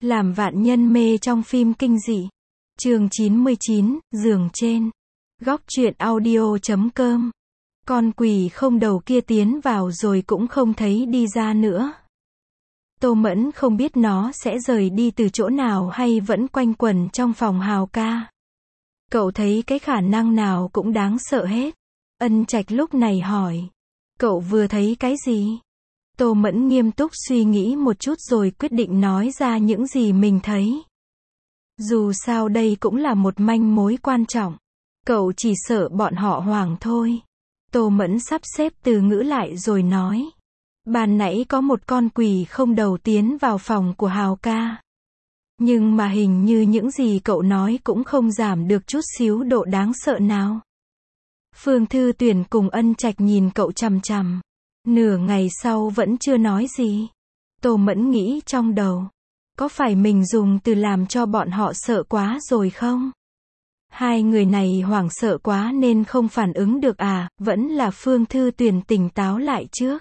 Làm vạn nhân mê trong phim kinh dị. Chương 99, giường trên. Góc truyện audio.com. Con quỷ không đầu kia tiến vào rồi cũng không thấy đi ra nữa. Tô Mẫn không biết nó sẽ rời đi từ chỗ nào hay vẫn quanh quẩn trong phòng Hào ca. Cậu thấy cái khả năng nào cũng đáng sợ hết. Ân Trạch lúc này hỏi. Cậu vừa thấy cái gì? Tô Mẫn nghiêm túc suy nghĩ một chút rồi quyết định nói ra những gì mình thấy. Dù sao đây cũng là một manh mối quan trọng. Cậu chỉ sợ bọn họ hoảng thôi. Tô Mẫn sắp xếp từ ngữ lại rồi nói. Ban nãy có một con quỷ không đầu tiến vào phòng của Hào ca. Nhưng mà hình như những gì cậu nói cũng không giảm được chút xíu độ đáng sợ nào. Phương Thư Tuyển cùng Ân Trạch nhìn cậu chằm chằm. Nửa ngày sau vẫn chưa nói gì. Tô Mẫn nghĩ trong đầu. Có phải mình dùng từ làm cho bọn họ sợ quá rồi không? Hai người này hoảng sợ quá nên không phản ứng được à, vẫn là Phương Thư Tuyển tỉnh táo lại trước.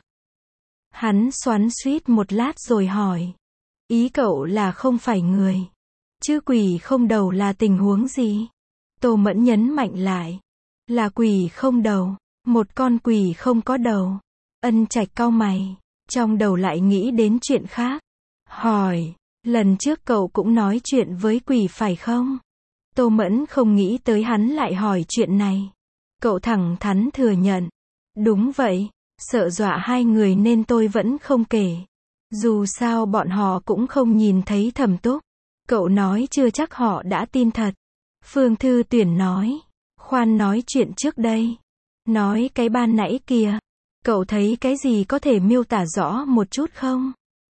Hắn xoắn xuýt một lát rồi hỏi. Ý cậu là không phải người. Chứ quỷ không đầu là tình huống gì? Tô Mẫn nhấn mạnh lại. Là quỷ không đầu. Một con quỷ không có đầu. Ân Trạch cau mày. Trong đầu lại nghĩ đến chuyện khác. Hỏi. Lần trước cậu cũng nói chuyện với quỷ phải không? Tô Mẫn không nghĩ tới hắn lại hỏi chuyện này. Cậu thẳng thắn thừa nhận. Đúng vậy. Sợ dọa hai người nên tôi vẫn không kể. Dù sao bọn họ cũng không nhìn thấy Thẩm Túc. Cậu nói chưa chắc họ đã tin thật. Phương Thư Tuyển nói. Khoan nói chuyện trước đây. Nói cái ban nãy kìa. Cậu thấy cái gì có thể miêu tả rõ một chút không?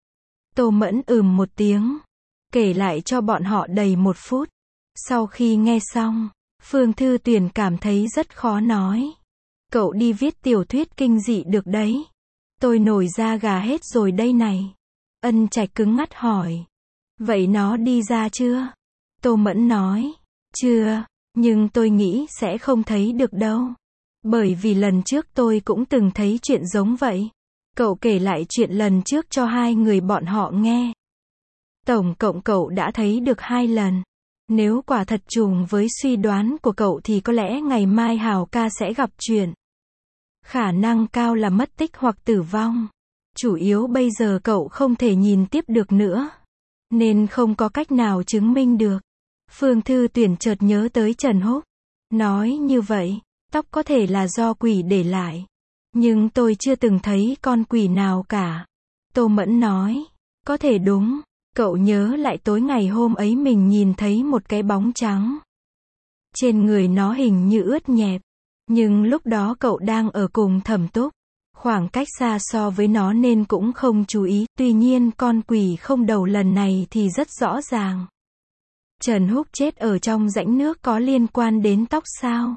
Tô Mẫn một tiếng. Kể lại cho bọn họ đầy 1 phút. Sau khi nghe xong, Phương Thư Tuyển cảm thấy rất khó nói. Cậu đi viết tiểu thuyết kinh dị được đấy. Tôi nổi da gà hết rồi đây này. Ân Trạch cứng ngắt hỏi. Vậy nó đi ra chưa? Tô Mẫn nói. Chưa, nhưng tôi nghĩ sẽ không thấy được đâu. Bởi vì lần trước tôi cũng từng thấy chuyện giống vậy. Cậu kể lại chuyện lần trước cho hai người bọn họ nghe. Tổng cộng cậu đã thấy được 2 lần. Nếu quả thật trùng với suy đoán của cậu thì có lẽ ngày mai Hào ca sẽ gặp chuyện. Khả năng cao là mất tích hoặc tử vong. Chủ yếu bây giờ cậu không thể nhìn tiếp được nữa. Nên không có cách nào chứng minh được. Phương Thư Tuyển chợt nhớ tới Trần Húc. Nói như vậy, tóc có thể là do quỷ để lại. Nhưng tôi chưa từng thấy con quỷ nào cả. Tô Mẫn nói. Có thể đúng. Cậu nhớ lại tối ngày hôm ấy mình nhìn thấy một cái bóng trắng. Trên người nó hình như ướt nhẹp. Nhưng lúc đó cậu đang ở cùng Thẩm Túc. Khoảng cách xa so với nó nên cũng không chú ý. Tuy nhiên con quỷ không đầu lần này thì rất rõ ràng. Trần Húc chết ở trong rãnh nước có liên quan đến tóc sao?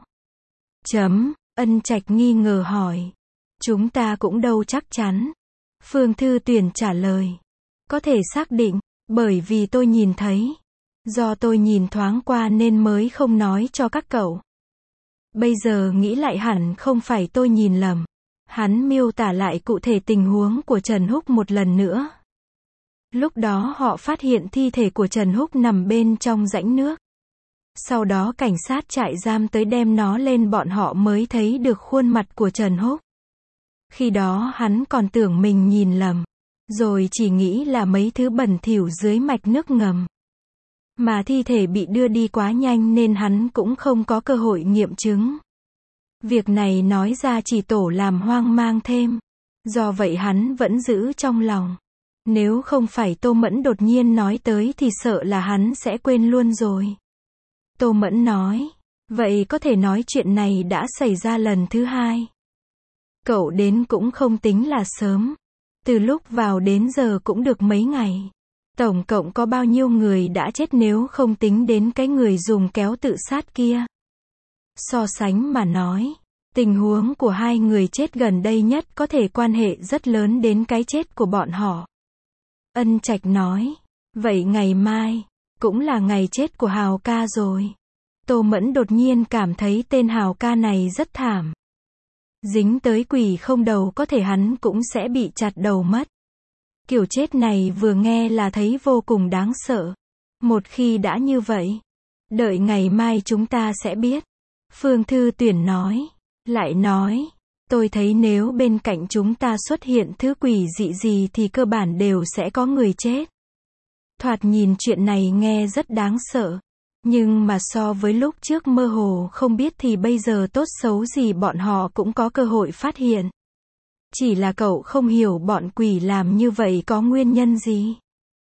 Ân Trạch nghi ngờ hỏi. Chúng ta cũng đâu chắc chắn. Phương Thư Tuyển trả lời. Có thể xác định, bởi vì tôi nhìn thấy. Do tôi nhìn thoáng qua nên mới không nói cho các cậu. Bây giờ nghĩ lại hẳn không phải tôi nhìn lầm. Hắn miêu tả lại cụ thể tình huống của Trần Húc một lần nữa. Lúc đó họ phát hiện thi thể của Trần Húc nằm bên trong rãnh nước. Sau đó cảnh sát trại giam tới đem nó lên bọn họ mới thấy được khuôn mặt của Trần Húc. Khi đó hắn còn tưởng mình nhìn lầm. Rồi chỉ nghĩ là mấy thứ bẩn thỉu dưới mạch nước ngầm. Mà thi thể bị đưa đi quá nhanh nên hắn cũng không có cơ hội nghiệm chứng. Việc này nói ra chỉ tổ làm hoang mang thêm. Do vậy hắn vẫn giữ trong lòng. Nếu không phải Tô Mẫn đột nhiên nói tới thì sợ là hắn sẽ quên luôn rồi. Tô Mẫn nói. Vậy có thể nói chuyện này đã xảy ra lần thứ 2. Cậu đến cũng không tính là sớm. Từ lúc vào đến giờ cũng được mấy ngày. Tổng cộng có bao nhiêu người đã chết nếu không tính đến cái người dùng kéo tự sát kia. So sánh mà nói, tình huống của 2 người chết gần đây nhất có thể quan hệ rất lớn đến cái chết của bọn họ. Ân Trạch nói. Vậy ngày mai, cũng là ngày chết của Hào ca rồi. Tô Mẫn đột nhiên cảm thấy tên Hào ca này rất thảm. Dính tới quỷ không đầu có thể hắn cũng sẽ bị chặt đầu mất. Kiểu chết này vừa nghe là thấy vô cùng đáng sợ. Một khi đã như vậy, đợi ngày mai chúng ta sẽ biết. Phương Thư Tuyển nói. Lại nói, tôi thấy nếu bên cạnh chúng ta xuất hiện thứ quỷ dị gì thì cơ bản đều sẽ có người chết. Thoạt nhìn chuyện này nghe rất đáng sợ. Nhưng mà so với lúc trước mơ hồ không biết thì bây giờ tốt xấu gì bọn họ cũng có cơ hội phát hiện. Chỉ là cậu không hiểu bọn quỷ làm như vậy có nguyên nhân gì.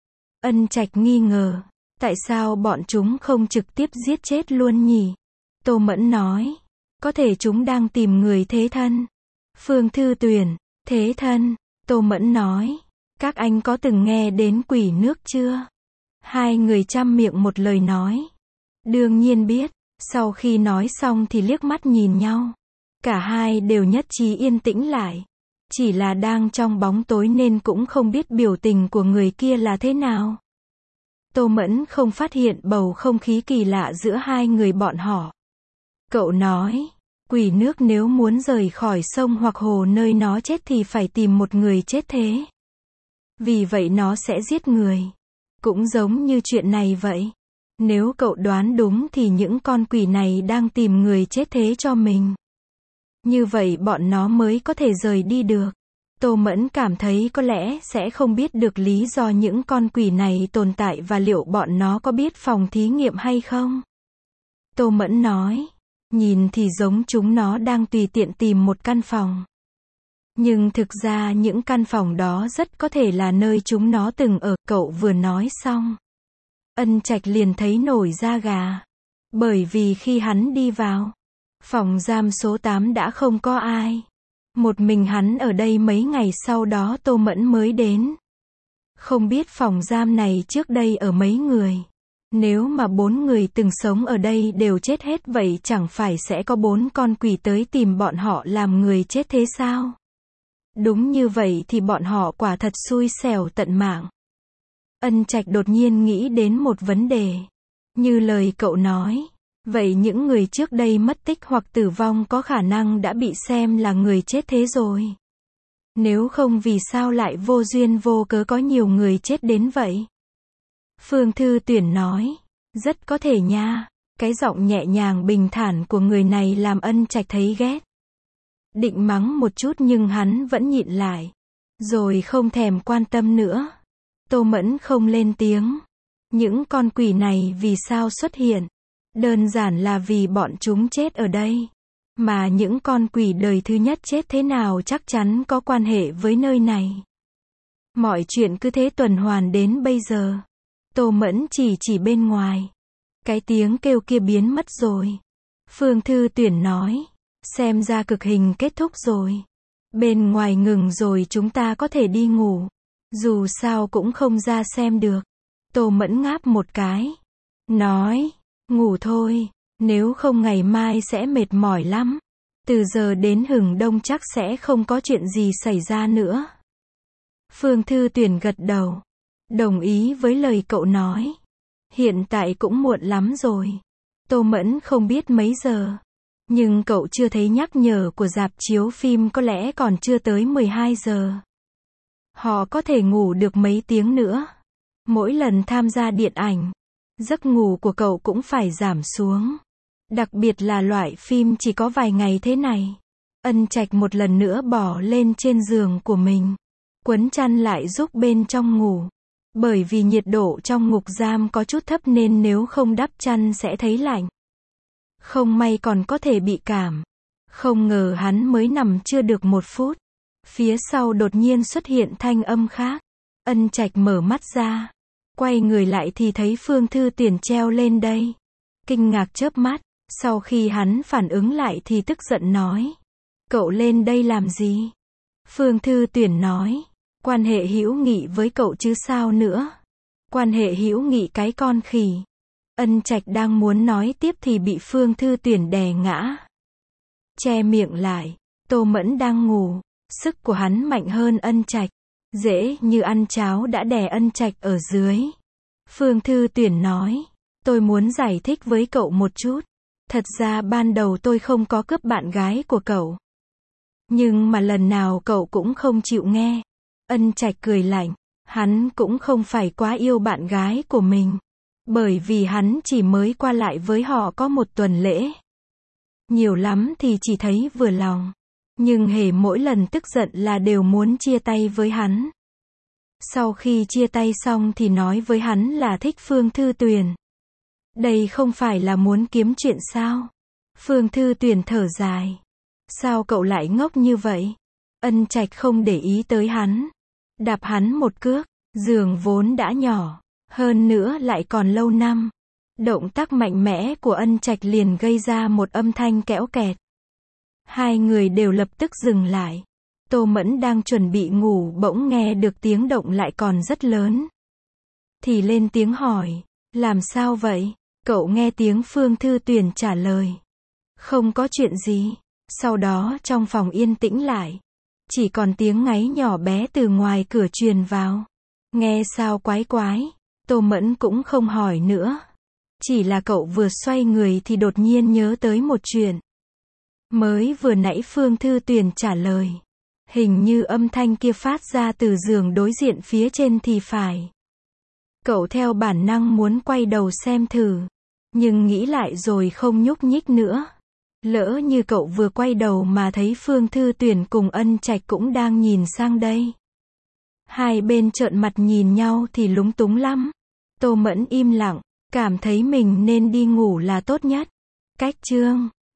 Ân Trạch nghi ngờ. Tại sao bọn chúng không trực tiếp giết chết luôn nhỉ? Tô Mẫn nói. Có thể chúng đang tìm người thế thân. Phương Thư Tuyển. Thế thân. Tô Mẫn nói. Các anh có từng nghe đến quỷ nước chưa? Hai người chăm miệng một lời nói. Đương nhiên biết. Sau khi nói xong thì liếc mắt nhìn nhau. Cả hai đều nhất trí yên tĩnh lại. Chỉ là đang trong bóng tối nên cũng không biết biểu tình của người kia là thế nào. Tô Mẫn không phát hiện bầu không khí kỳ lạ giữa hai người bọn họ. Cậu nói, quỷ nước nếu muốn rời khỏi sông hoặc hồ nơi nó chết thì phải tìm một người chết thế. Vì vậy nó sẽ giết người. Cũng giống như chuyện này vậy. Nếu cậu đoán đúng thì những con quỷ này đang tìm người chết thế cho mình. Như vậy bọn nó mới có thể rời đi được. Tô Mẫn cảm thấy có lẽ sẽ không biết được lý do những con quỷ này tồn tại và liệu bọn nó có biết phòng thí nghiệm hay không. Tô Mẫn nói, nhìn thì giống chúng nó đang tùy tiện tìm một căn phòng. Nhưng thực ra những căn phòng đó rất có thể là nơi chúng nó từng ở. Cậu vừa nói xong, Ân Trạch liền thấy nổi da gà. Bởi vì khi hắn đi vào phòng giam số 8 đã không có ai. Một mình hắn ở đây mấy ngày sau đó Tô Mẫn mới đến. Không biết phòng giam này trước đây ở mấy người. Nếu mà 4 người từng sống ở đây đều chết hết vậy chẳng phải sẽ có 4 con quỷ tới tìm bọn họ làm người chết thế sao? Đúng như vậy thì bọn họ quả thật xui xẻo tận mạng. Ân Trạch đột nhiên nghĩ đến một vấn đề. Như lời cậu nói. Vậy những người trước đây mất tích hoặc tử vong có khả năng đã bị xem là người chết thế rồi. Nếu không vì sao lại vô duyên vô cớ có nhiều người chết đến vậy? Phương Thư Tuyển nói. Rất có thể nha. Cái giọng nhẹ nhàng bình thản của người này làm Ân Trạch thấy ghét. Định mắng một chút nhưng hắn vẫn nhịn lại. Rồi không thèm quan tâm nữa. Tô Mẫn không lên tiếng. Những con quỷ này vì sao xuất hiện? Đơn giản là vì bọn chúng chết ở đây. Mà những con quỷ đời thứ nhất chết thế nào chắc chắn có quan hệ với nơi này. Mọi chuyện cứ thế tuần hoàn đến bây giờ. Tô Mẫn chỉ bên ngoài. Cái tiếng kêu kia biến mất rồi. Phương Thư Tuyển nói. Xem ra cực hình kết thúc rồi. Bên ngoài ngừng rồi chúng ta có thể đi ngủ. Dù sao cũng không ra xem được. Tô Mẫn ngáp một cái. Nói. Ngủ thôi. Nếu không ngày mai sẽ mệt mỏi lắm. Từ giờ đến hừng đông chắc sẽ không có chuyện gì xảy ra nữa. Phương Thư Tuyển gật đầu. Đồng ý với lời cậu nói. Hiện tại cũng muộn lắm rồi. Tô Mẫn không biết mấy giờ. Nhưng cậu chưa thấy nhắc nhở của rạp chiếu phim có lẽ còn chưa tới 12 giờ. Họ có thể ngủ được mấy tiếng nữa. Mỗi lần tham gia điện ảnh, giấc ngủ của cậu cũng phải giảm xuống. Đặc biệt là loại phim chỉ có vài ngày thế này. Ân Trạch một lần nữa bỏ lên trên giường của mình. Quấn chăn lại giúp bên trong ngủ. Bởi vì nhiệt độ trong ngục giam có chút thấp nên nếu không đắp chăn sẽ thấy lạnh. Không may còn có thể bị cảm. Không ngờ hắn mới nằm chưa được 1 phút. Phía sau đột nhiên xuất hiện thanh âm khác. Ân Trạch mở mắt ra. Quay người lại thì thấy Phương Thư Tuyển treo lên đây. Kinh ngạc chớp mắt. Sau khi hắn phản ứng lại thì tức giận nói. Cậu lên đây làm gì? Phương Thư Tuyển nói. Quan hệ hữu nghị với cậu chứ sao nữa. Quan hệ hữu nghị cái con khỉ. Ân Trạch đang muốn nói tiếp thì bị Phương Thư Tuyển đè ngã. Che miệng lại. Tô Mẫn đang ngủ. Sức của hắn mạnh hơn Ân Trạch. Dễ như ăn cháo đã đè Ân Trạch ở dưới. Phương Thư Tuyển nói. Tôi muốn giải thích với cậu một chút. Thật ra ban đầu tôi không có cướp bạn gái của cậu. Nhưng mà lần nào cậu cũng không chịu nghe. Ân Trạch cười lạnh. Hắn cũng không phải quá yêu bạn gái của mình. Bởi vì hắn chỉ mới qua lại với họ có một tuần lễ. Nhiều lắm thì chỉ thấy vừa lòng. Nhưng hễ mỗi lần tức giận là đều muốn chia tay với hắn. Sau khi chia tay xong thì nói với hắn là thích Phương Thư Tuyền. Đây không phải là muốn kiếm chuyện sao? Phương Thư Tuyền thở dài. Sao cậu lại ngốc như vậy? Ân Trạch không để ý tới hắn. Đạp hắn một cước. Giường vốn đã nhỏ. Hơn nữa lại còn lâu năm. Động tác mạnh mẽ của Ân Trạch liền gây ra một âm thanh kẽo kẹt. Hai người đều lập tức dừng lại. Tô Mẫn đang chuẩn bị ngủ bỗng nghe được tiếng động lại còn rất lớn. Thì lên tiếng hỏi. Làm sao vậy? Cậu nghe tiếng Phương Thư Tuyền trả lời. Không có chuyện gì. Sau đó trong phòng yên tĩnh lại. Chỉ còn tiếng ngáy nhỏ bé từ ngoài cửa truyền vào. Nghe sao quái quái. Tô Mẫn cũng không hỏi nữa. Chỉ là cậu vừa xoay người thì đột nhiên nhớ tới một chuyện. Mới vừa nãy Phương Thư Tuyền trả lời. Hình như âm thanh kia phát ra từ giường đối diện phía trên thì phải. Cậu theo bản năng muốn quay đầu xem thử. Nhưng nghĩ lại rồi không nhúc nhích nữa. Lỡ như cậu vừa quay đầu mà thấy Phương Thư Tuyền cùng Ân Trạch cũng đang nhìn sang đây. Hai bên trợn mặt nhìn nhau thì lúng túng lắm. Tô Mẫn im lặng, cảm thấy mình nên đi ngủ là tốt nhất. Cách chương